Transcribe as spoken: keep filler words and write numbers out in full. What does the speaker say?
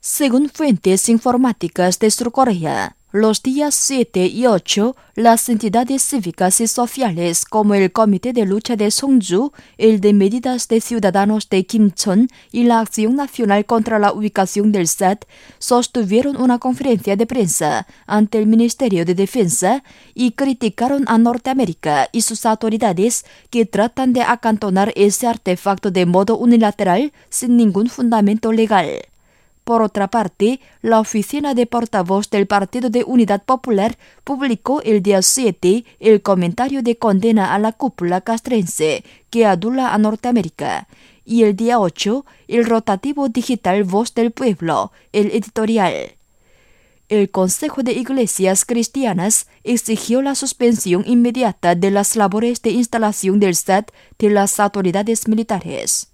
Según fuentes informáticas de Surcorea, los días siete y ocho, las entidades cívicas y sociales como el Comité de Lucha de Songju, el de Medidas de Ciudadanos de Kimcheon y la Acción Nacional contra la Ubicación del S A T sostuvieron una conferencia de prensa ante el Ministerio de Defensa y criticaron a Norteamérica y sus autoridades que tratan de acantonar ese artefacto de modo unilateral sin ningún fundamento legal. Por otra parte, la oficina de portavoz del Partido de Unidad Popular publicó el día siete el comentario de condena a la cúpula castrense que adula a Norteamérica, y el día ocho el rotativo digital Voz del Pueblo, el editorial. El Consejo de Iglesias Cristianas exigió la suspensión inmediata de las labores de instalación del S A T de las autoridades militares.